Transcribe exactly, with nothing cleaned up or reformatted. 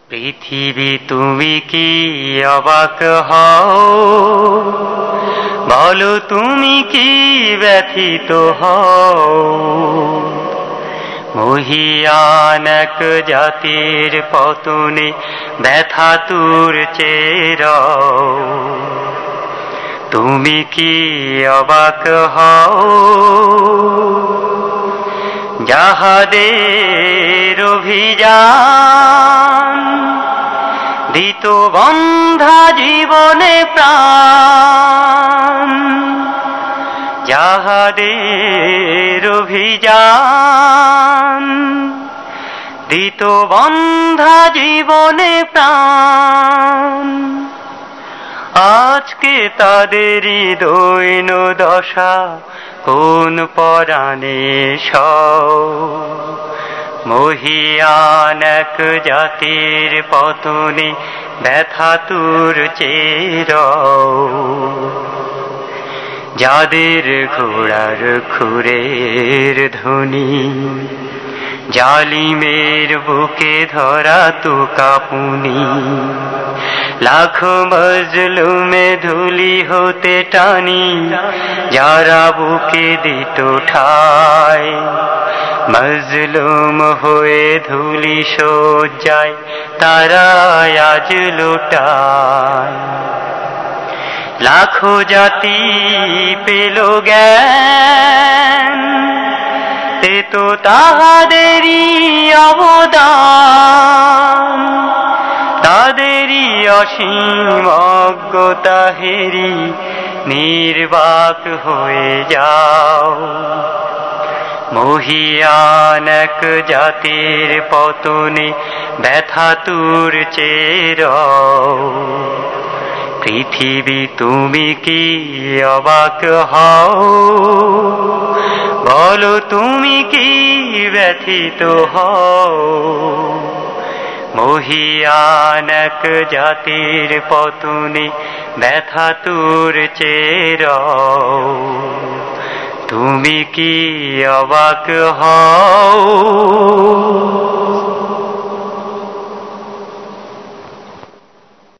পৃথিবী তুমি কি অবাক হও, বলো তুমি কি ব্যথিত হও। মহিয়ান এক জাতির পতনে ব্যথাতুর চেরাও। তুমি কি অবাক হও, যাহাদের অভিযান দিত বন্ধা জীবনে প্রাণ, যাহাদের অভিযান দিত বন্ধা জীবনে প্রাণ, আজকে তাদেরই দৈন দশা কোন পরাণে সও। মহিয়ান এক জাতির পতনে ব্যথাতুর চেরাও। যাদের ঘোড়ার খুরের ধ্বনি জালিমের বুকে ধরা তো কাঁপুনি, লাখো মজলুমে ধুলি হতে টানি, যারা বুকে দিত ঠাই। মজলুম হয়ে ধুলি শয্যায় তারা আজ লুটায়। লাখো জাতি পেল জ্ঞান, তে তো তাহাদেরই অবদান। তাদেরই অসীম অজ্ঞতা হেরি নির্বাক হয়ে যাও। মহিয়ান এক জাতির পতনে ব্যথাতুর চেরাও। পৃথিবী তুমি কি অবাক হও, বলো তুমি কি ব্যথিত হও। মহিয়ান এক জাতির পতনে ব্যথাতুর চেরাও। তুমি কি অবাক হও।